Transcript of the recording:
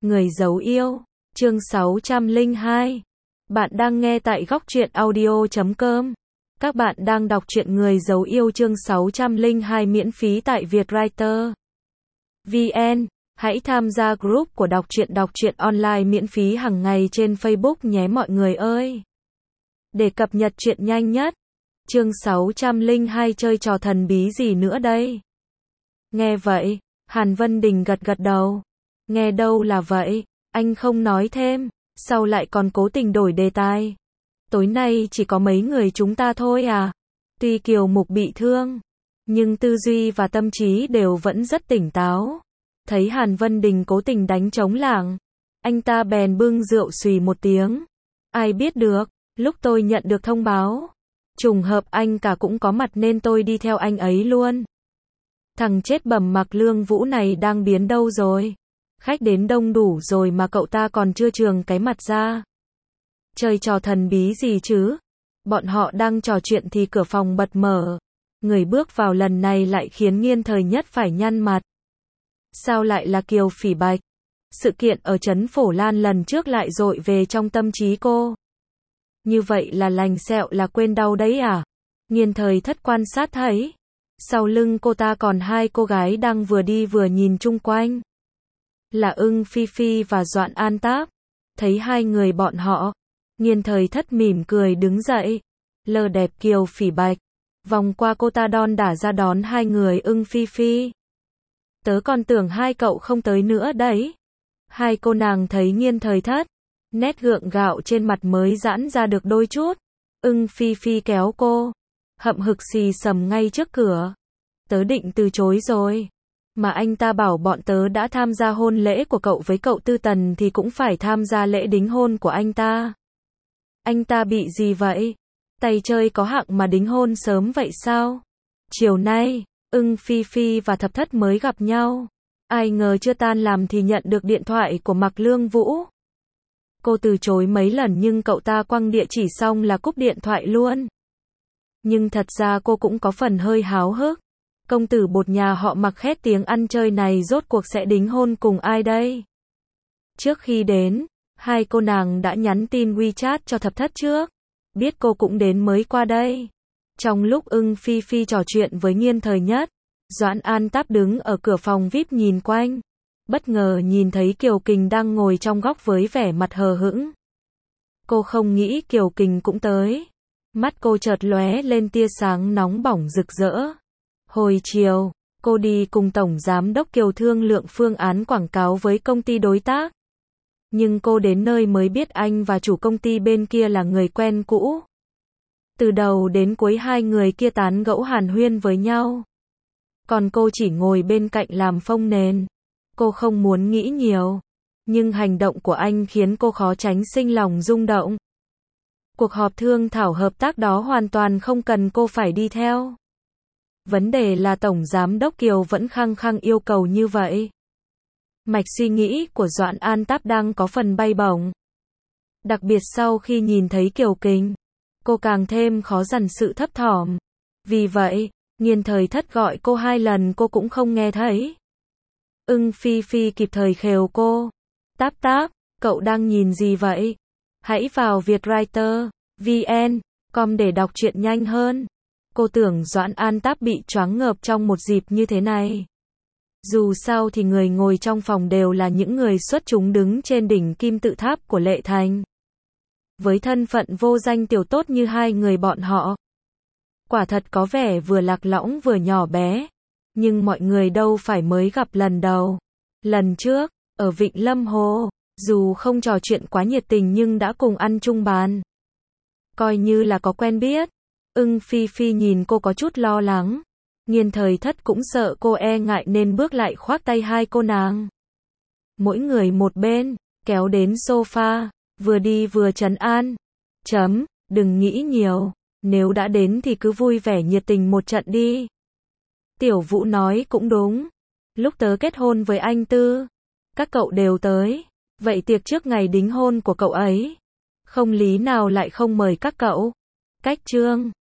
Người giấu yêu, chương 602. Bạn đang nghe tại góc truyện audio.com. Các bạn đang đọc truyện Người giấu yêu chương 602 miễn phí tại Vietwriter VN. Hãy tham gia group của đọc truyện online miễn phí hàng ngày trên Facebook nhé mọi người ơi. Để cập nhật truyện nhanh nhất. Chương 602 chơi trò thần bí gì nữa đây? Nghe vậy, Hàn Vân Đình gật gật đầu. Nghe đâu là vậy, anh không nói thêm, sao lại còn cố tình đổi đề tài? Tối nay chỉ có mấy người chúng ta thôi à? Tuy Kiều Mục bị thương, nhưng tư duy và tâm trí đều vẫn rất tỉnh táo. Thấy Hàn Vân Đình cố tình đánh trống lảng, anh ta bèn bưng rượu xùy một tiếng. Ai biết được, lúc tôi nhận được thông báo, trùng hợp anh cả cũng có mặt nên tôi đi theo anh ấy luôn. Thằng chết bầm Mạc Lương Vũ này đang biến đâu rồi? Khách đến đông đủ rồi mà cậu ta còn chưa trường cái mặt ra. Chơi trò thần bí gì chứ? Bọn họ đang trò chuyện thì cửa phòng bật mở. Người bước vào lần này lại khiến Nghiên Thời Nhất phải nhăn mặt. Sao lại là Kiều Phỉ Bạch? Sự kiện ở trấn Phổ Lan lần trước lại dội về trong tâm trí cô. Như vậy là lành sẹo là quên đau đấy à? Nghiên Thời Thất quan sát thấy, sau lưng cô ta còn hai cô gái đang vừa đi vừa nhìn chung quanh. Là Ưng Phi Phi và Doãn An Táp. Thấy hai người bọn họ, Nghiên Thời Thất mỉm cười đứng dậy, lờ đẹp Kiều Phỉ Bạch, vòng qua cô ta đon đả ra đón hai người Ưng Phi Phi. Tớ còn tưởng hai cậu không tới nữa đấy. Hai cô nàng thấy Nghiên Thời Thất, nét gượng gạo trên mặt mới giãn ra được đôi chút. Ưng Phi Phi kéo cô, hậm hực xì xầm ngay trước cửa. Tớ định từ chối rồi. Mà anh ta bảo bọn tớ đã tham gia hôn lễ của cậu với cậu Tư Tần thì cũng phải tham gia lễ đính hôn của anh ta. Anh ta bị gì vậy? Tay chơi có hạng mà đính hôn sớm vậy sao? Chiều nay, Ưng Phi Phi và Thập Thất mới gặp nhau. Ai ngờ chưa tan làm thì nhận được điện thoại của Mạc Lương Vũ. Cô từ chối mấy lần nhưng cậu ta quăng địa chỉ xong là cúp điện thoại luôn. Nhưng thật ra cô cũng có phần hơi háo hức. Công tử bột nhà họ Mặc khét tiếng ăn chơi này rốt cuộc sẽ đính hôn cùng ai đây? Trước khi đến, hai cô nàng đã nhắn tin WeChat cho Thập Thất trước. Biết cô cũng đến mới qua đây. Trong lúc Ưng Phi Phi trò chuyện với Nghiên Thời Nhất, Doãn An Táp đứng ở cửa phòng VIP nhìn quanh. Bất ngờ nhìn thấy Kiều Kình đang ngồi trong góc với vẻ mặt hờ hững. Cô không nghĩ Kiều Kình cũng tới. Mắt cô chợt lóe lên tia sáng nóng bỏng rực rỡ. Hồi chiều, cô đi cùng Tổng Giám đốc Kiều thương lượng phương án quảng cáo với công ty đối tác. Nhưng cô đến nơi mới biết anh và chủ công ty bên kia là người quen cũ. Từ đầu đến cuối hai người kia tán gẫu hàn huyên với nhau. Còn cô chỉ ngồi bên cạnh làm phông nền. Cô không muốn nghĩ nhiều. Nhưng hành động của anh khiến cô khó tránh sinh lòng rung động. Cuộc họp thương thảo hợp tác đó hoàn toàn không cần cô phải đi theo. Vấn đề là Tổng Giám đốc Kiều vẫn khăng khăng yêu cầu như vậy. Mạch suy nghĩ của Doãn An Táp đang có phần bay bổng. Đặc biệt sau khi nhìn thấy Kiều Kình, cô càng thêm khó dằn sự thấp thỏm. Vì vậy, Nghiên Thời Thất gọi cô hai lần cô cũng không nghe thấy. Ưng Phi Phi kịp thời khều cô. Táp Táp, cậu đang nhìn gì vậy? Hãy vào Vietwriter VN.com để đọc truyện nhanh hơn. Cô tưởng Doãn An Táp bị choáng ngợp trong một dịp như thế này. Dù sao thì người ngồi trong phòng đều là những người xuất chúng đứng trên đỉnh kim tự tháp của Lệ Thành. Với thân phận vô danh tiểu tốt như hai người bọn họ, quả thật có vẻ vừa lạc lõng vừa nhỏ bé. Nhưng mọi người đâu phải mới gặp lần đầu. Lần trước, ở Vịnh Lâm Hồ, dù không trò chuyện quá nhiệt tình nhưng đã cùng ăn chung bàn. Coi như là có quen biết. Ưng Phi Phi nhìn cô có chút lo lắng. Nghiên Thời Thất cũng sợ cô e ngại nên bước lại khoác tay hai cô nàng. Mỗi người một bên, kéo đến sofa, vừa đi vừa trấn an. Đừng nghĩ nhiều, nếu đã đến thì cứ vui vẻ nhiệt tình một trận đi. Tiểu Vũ nói cũng đúng. Lúc tớ kết hôn với anh Tư, các cậu đều tới. Vậy tiệc trước ngày đính hôn của cậu ấy, không lý nào lại không mời các cậu. Cách chương